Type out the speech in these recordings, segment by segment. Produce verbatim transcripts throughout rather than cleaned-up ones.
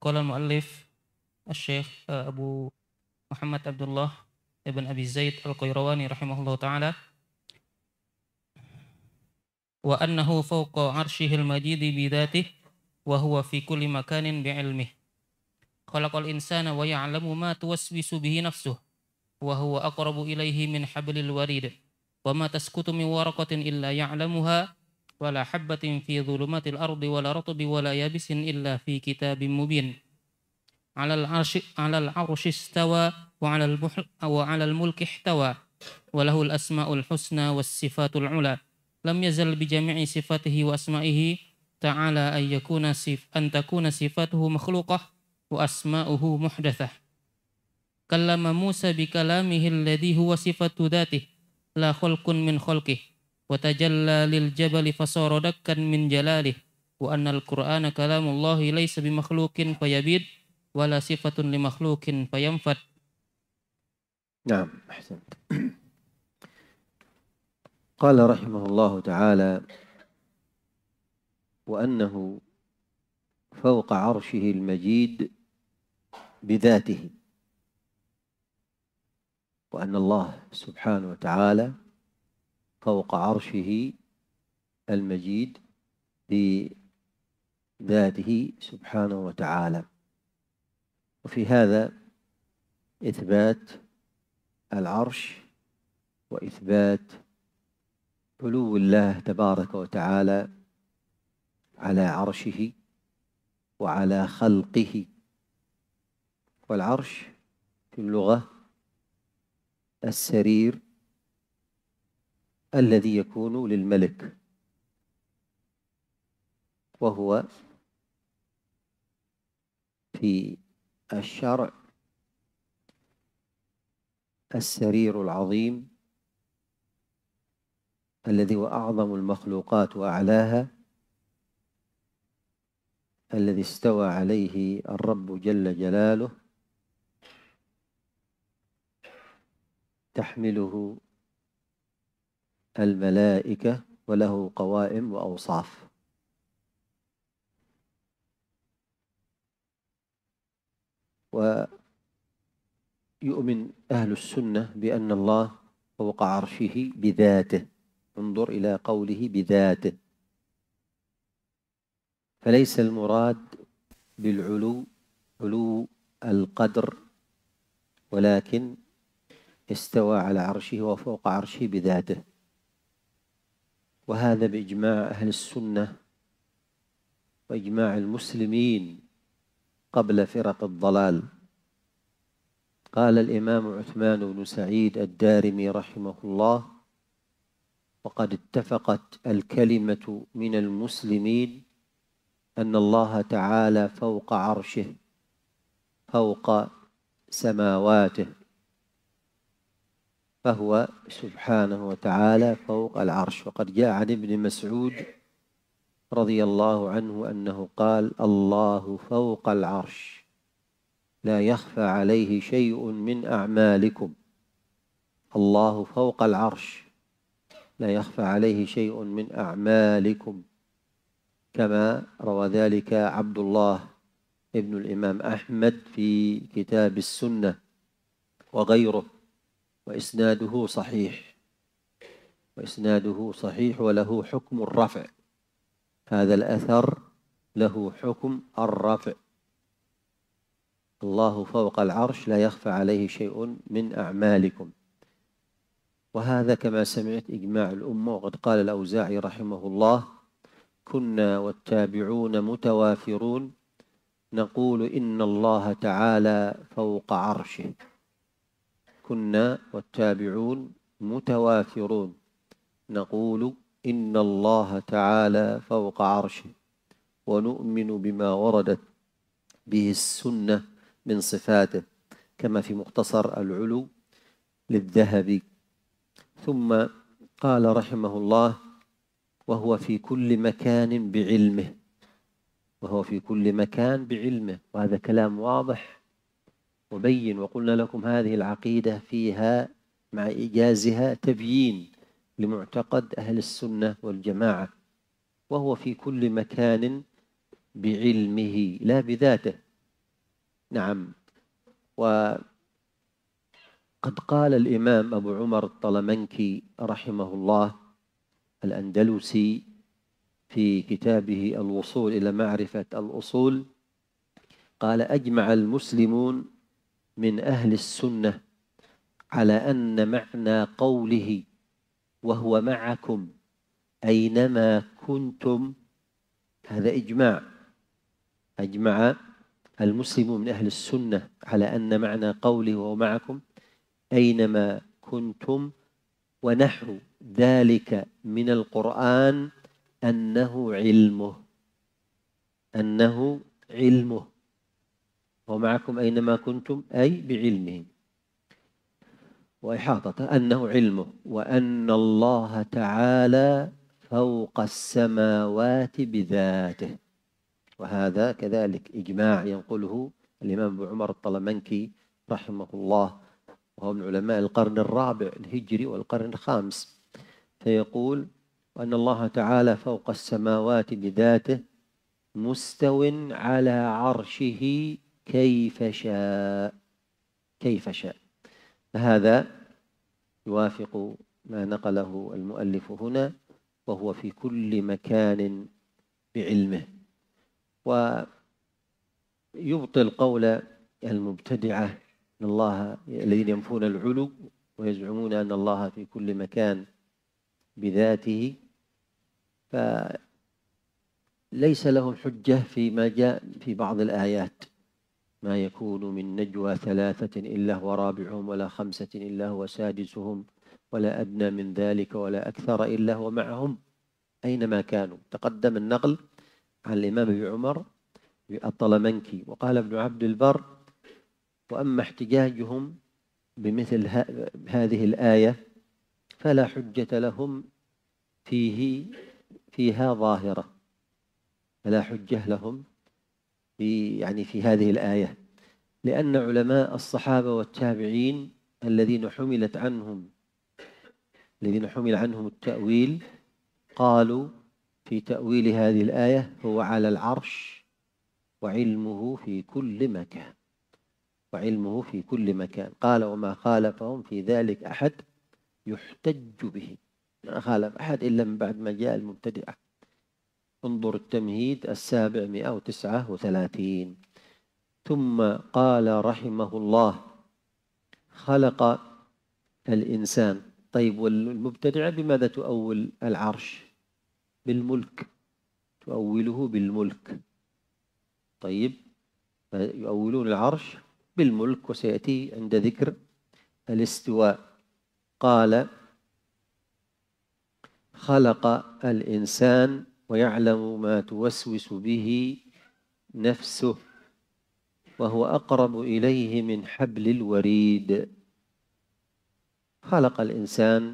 Qala al-muallif Asy-Syaikh Abu Muhammad Abdullah ibn Abi Zaid Al-Qayrawani rahimahullahu taala wa annahu fawqa 'arsyihil majidi bi dzatihi wa huwa fi kulli makanin bi 'ilmihi khalaqal insana wa ya'lamu ma tuwaswisu bihi nafsuhu wa huwa aqrabu ilaihi min hablil warid wa ma tasqutu min waraqatin illa ya'lamuha wa la habbatin fi dhulumatil ardi wa la ratbin wa la yabisin illa fi kitabim mubin. Alal arsy alal arsy istawa wa alal muhl wa alal mulki ihtawa wa lahul asmaul husna was sifatul ula lam yazal bi jami'i sifatihi wa asma'ihi ta'ala ay yakuna sif an takuna sifatuhu makhluqah wa asma'uhu muhdatsah. Kallama Musa bi kalamihi alladhi huwa sifatu dzatihi la khalqun min khalqihi wa tajalla lil jabali fasara dakkan min jalalihi wa anna al-Qur'ana kalamullahi laysa bi makhluqin fayabid wala sifatun li makhluqin fayanfad. نعم أحسنت. قال رحمه الله تعالى وأنه فوق عرشه المجيد بذاته، وأن الله سبحانه وتعالى فوق عرشه المجيد بذاته سبحانه وتعالى. وفي هذا إثبات العرش وإثبات علو الله تبارك وتعالى على عرشه وعلى خلقه. والعرش في اللغة السرير الذي يكون للملك، وهو في الشرع السرير العظيم الذي هو أعظم المخلوقات وأعلاها، الذي استوى عليه الرب جل جلاله تحمله الملائكة وله قوائم وأوصاف. ويؤمن أهل السنة بأن الله فوق عرشه بذاته. انظر إلى قوله بذاته، فليس المراد بالعلو علو القدر، ولكن استوى على عرشه وفوق عرشه بذاته. وهذا بإجماع أهل السنة وإجماع المسلمين قبل فرق الضلال. قال الإمام عثمان بن سعيد الدارمي رحمه الله: وقد اتفقت الكلمة من المسلمين أن الله تعالى فوق عرشه فوق سماواته، فهو سبحانه وتعالى فوق العرش. وقد جاء عن ابن مسعود رضي الله عنه أنه قال: الله فوق العرش لا يخفى عليه شيء من أعمالكم. الله فوق العرش لا يخفى عليه شيء من أعمالكم، كما روى ذلك عبد الله ابن الإمام أحمد في كتاب السنة وغيره، وإسناده صحيح وإسناده صحيح وله حكم الرفع. هذا الأثر له حكم الرفع. الله فوق العرش لا يخفى عليه شيء من أعمالكم. وهذا كما سمعت إجماع الأمة. وقد قال الأوزاعي رحمه الله: كنا والتابعون متوافرون نقول إن الله تعالى فوق عرشه. كنا والتابعون متوافرون نقول إن الله تعالى فوق عرشه، ونؤمن بما وردت به السنة من صفاته، كما في مختصر العلو للذهبي. ثم قال رحمه الله: وهو في كل مكان بعلمه. وهو في كل مكان بعلمه. وهذا كلام واضح وبين. وقلنا لكم هذه العقيدة فيها مع إيجازها تبيين لمعتقد أهل السنة والجماعة. وهو في كل مكان بعلمه لا بذاته. نعم. وقد قال الإمام أبو عمر الطلمنكي رحمه الله الأندلسي في كتابه الوصول إلى معرفة الأصول، قال: أجمع المسلمون من أهل السنة على أن معنى قوله وهو معكم أينما كنتم، هذا إجماع، أجمع المسلمون من أهل السنة على أن معنى قوله وهو معكم أينما كنتم، ونحو ذلك من القرآن أنه علمه، أنه علمه، ومعكم أينما كنتم أي بعلمه وإحاطته، أنه علمه، وأن الله تعالى فوق السماوات بذاته. وهذا كذلك إجماع ينقله الإمام أبو عمر الطلمنكي رحمه الله، وهو من علماء القرن الرابع الهجري والقرن الخامس، فيقول: وأن الله تعالى فوق السماوات بذاته مستو على عرشه كيف شاء، كيف شاء. فهذا يوافق ما نقله المؤلف هنا، وهو في كل مكان بعلمه. ويبطل قول المبتدعة أن الله الذين ينفون العلو ويزعمون أن الله في كل مكان بذاته، فليس لهم حجة فيما جاء في بعض الآيات: ما يكون من نجوى ثلاثة إلا هو رابعهم ولا خمسة إلا هو سادسهم ولا أدنى من ذلك ولا أكثر إلا هو معهم أينما كانوا. تقدم النقل عن الإمام أبي عمر الطلمنكي. وقال ابن عبد البر: وأما احتجاجهم بمثل هذه الآية فلا حجة لهم فيه فيها ظاهرة، فلا حجة لهم في يعني في هذه الآية، لأن علماء الصحابة والتابعين الذين حملت عنهم الذين حمل عنهم التأويل قالوا في تأويل هذه الآية: هو على العرش وعلمه في كل مكان، وعلمه في كل مكان. قال: وما خالفهم في ذلك أحد يحتج به، ما خالف أحد إلا من بعد ما جاء المبتدعة. انظر التمهيد السابع مئة وتسعة وثلاثين. ثم قال رحمه الله: خلق الإنسان. طيب، والمبتدعة بماذا تؤول العرش؟ بالملك، تؤوله بالملك. طيب، يؤولون العرش بالملك، وسيأتي عند ذكر الاستواء. قال: خلق الإنسان ويعلم ما توسوس به نفسه وهو أقرب إليه من حبل الوريد. خلق الإنسان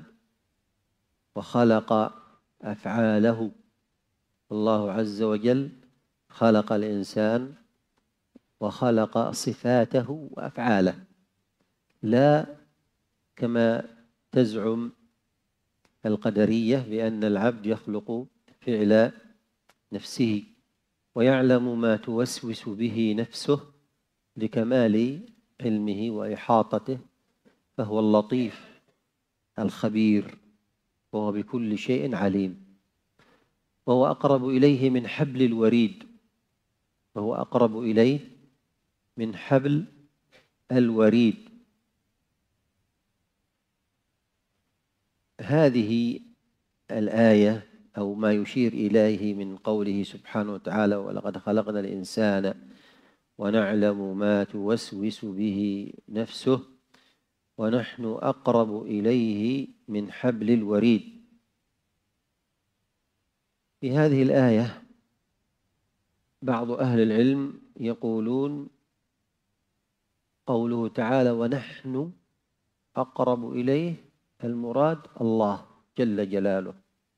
وخلق أفعاله، الله عز وجل خلق الإنسان وخلق صفاته وأفعاله، لا كما تزعم القدرية بأن العبد يخلق فعل نفسه. ويعلم ما توسوس به نفسه لكمال علمه وإحاطته، فهو اللطيف الخبير، وهو بكل شيء عليم. وهو أقرب إليه من حبل الوريد، وهو أقرب إليه من حبل الوريد. هذه الآية أو ما يشير إليه من قوله سبحانه وتعالى: ولقد خلقنا الإنسان ونعلم ما توسوس به نفسه ونحن أقرب إليه من حبل الوريد. في هذه الآية بعض أهل العلم يقولون قوله تعالى: ونحن أقرب إليه، المراد الله جل جلاله،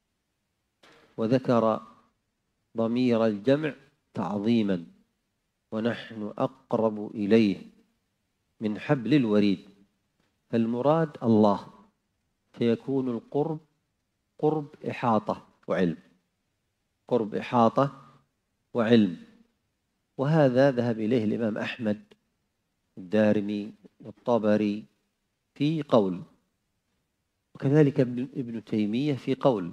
وذكر ضمير الجمع تعظيما: ونحن أقرب إليه من حبل الوريد، فالمراد الله، فيكون القرب قرب إحاطة وعلم، قرب إحاطة وعلم. وهذا ذهب إليه الإمام أحمد الدارمي والطبري في قول، وكذلك ابن تيمية في قول،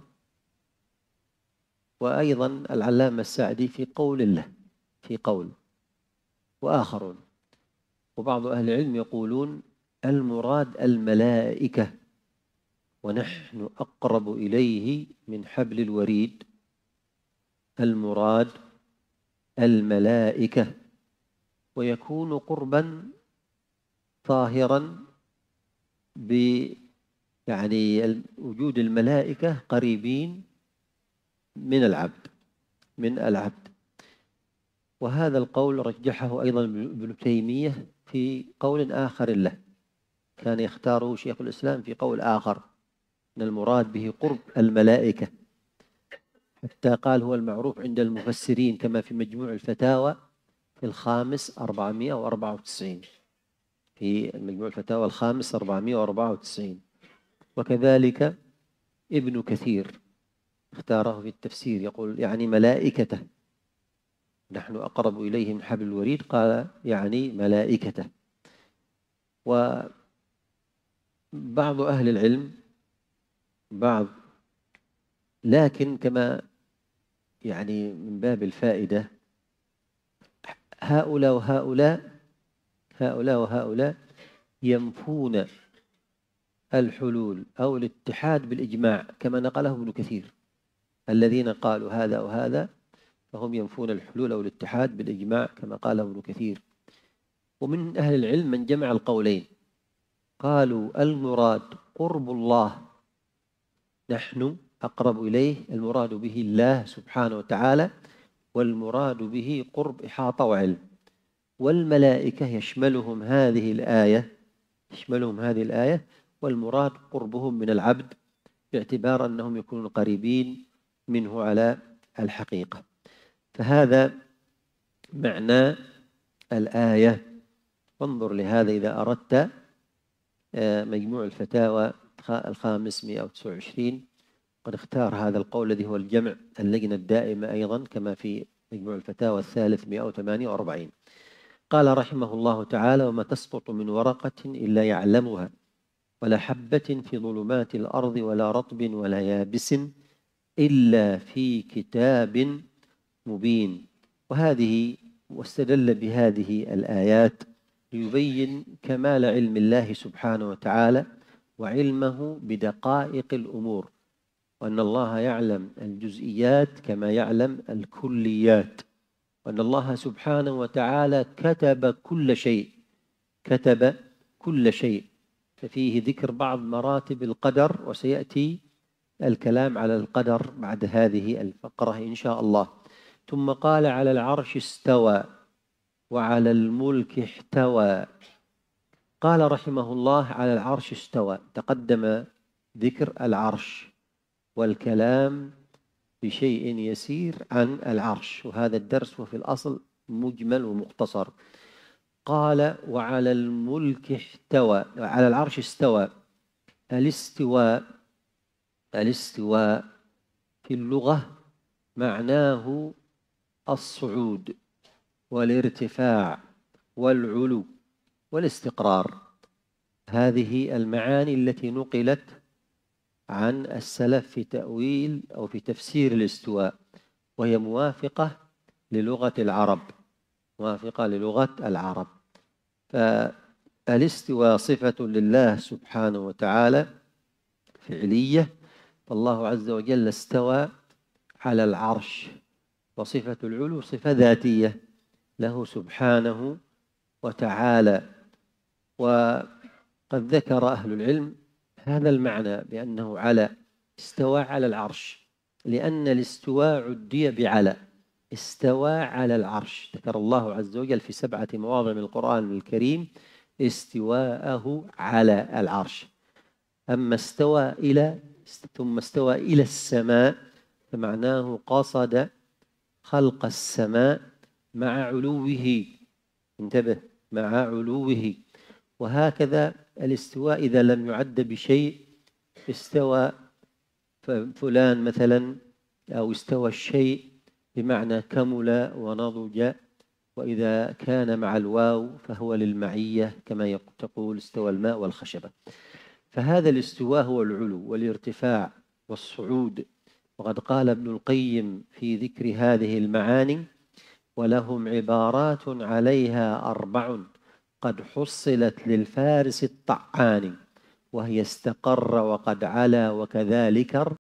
وأيضا العلامة السعدي في قول له في قول وآخرون. وبعض أهل العلم يقولون المراد الملائكة، ونحن أقرب إليه من حبل الوريد. المراد الملائكة، ويكون قربا ظاهرا ب يعني وجود الملائكة قريبين من العبد من العبد وهذا القول رجحه أيضا ابن تيمية في قول آخر له، كان يختاره شيخ الإسلام في قول آخر أن المراد به قرب الملائكة، حتى قال هو المعروف عند المفسرين كما في مجموع الفتاوى في الخامس أربعمائة وأربعة وتسعين في مجموع الفتاوى الخامس أربعمائة وأربعة وتسعين. وكذلك ابن كثير اختاره في التفسير يقول يعني ملائكته، نحن أقرب إليه من حبل الوريد، قال يعني ملائكته. وبعض أهل العلم بعض لكن كما يعني من باب الفائدة هؤلاء وهؤلاء هؤلاء وهؤلاء ينفون الحلول أو الاتحاد بالإجماع كما نقله ابن كثير. الذين قالوا هذا وهذا فهم ينفون الحلول أو الاتحاد بالإجماع كما قاله ابن كثير. ومن أهل العلم من جمع القولين، قالوا المراد قرب الله، نحن أقرب إليه، المراد به الله سبحانه وتعالى، والمراد به قرب إحاطة وعلم. والملائكة يشملهم هذه الآية يشملهم هذه الآية والمراد قربهم من العبد باعتبار أنهم يكونون قريبين منه على الحقيقة. فهذا معنى الآية. وانظر لهذا إذا أردت مجموع الفتاوى الخامس مئة وتسعة وعشرين قد اختار هذا القول الذي هو الجمع اللجنة الدائمة أيضا كما في مجموع الفتاوى الثالث مئة وثمانية وأربعين. قال رحمه الله تعالى: وما تسقط من ورقة إلا يعلمها، ولا حبة في ظلمات الأرض ولا رطب ولا يابس إلا في كتاب مبين. وهذه واستدل بهذه الآيات ليبين كمال علم الله سبحانه وتعالى وعلمه بدقائق الأمور، وأن الله يعلم الجزئيات كما يعلم الكليات، وأن الله سبحانه وتعالى كتب كل شيء كتب كل شيء ففيه ذكر بعض مراتب القدر، وسيأتي الكلام على القدر بعد هذه الفقرة إن شاء الله. ثم قال: على العرش استوى وعلى الملك احتوى. قال رحمه الله: على العرش استوى. تقدم ذكر العرش والكلام بشيء يسير عن العرش، وهذا الدرس وفي الأصل مجمل ومختصر. قال: وعلى الملك احتوى، على العرش استوى. الاستواء الاستواء في اللغة معناه الصعود والارتفاع والعلو والاستقرار. هذه المعاني التي نقلت عن السلف في تأويل أو في تفسير الاستواء، وهي موافقة للغة العرب موافقة للغة العرب. فالاستواء صفة لله سبحانه وتعالى فعلية، فالله عز وجل استوى على العرش. وصفة العلو صفة ذاتية له سبحانه وتعالى. وقد ذكر أهل العلم هذا المعنى بأنه على استوى على العرش، لأن الاستواء عدي بعلى. استوى على العرش، ذكر الله عز وجل في سبعة مواضع من القرآن الكريم استواءه على العرش. أما استوى إلى ثم استوى إلى السماء فمعناه قصد خلق السماء مع علوه. انتبه، مع علوه. وهكذا الاستواء إذا لم يعد بشيء، استوى فلان مثلا، أو استوى الشيء بمعنى كمل ونضج وإذا كان مع الواو فهو للمعية كما تقول استوى الماء والخشبة. فهذا الاستواء هو العلو والارتفاع والصعود. وقد قال ابن القيم في ذكر هذه المعاني: ولهم عبارات عليها أربع قد حصلت للفارس الطعان، وهي استقر وقد علا وكذلك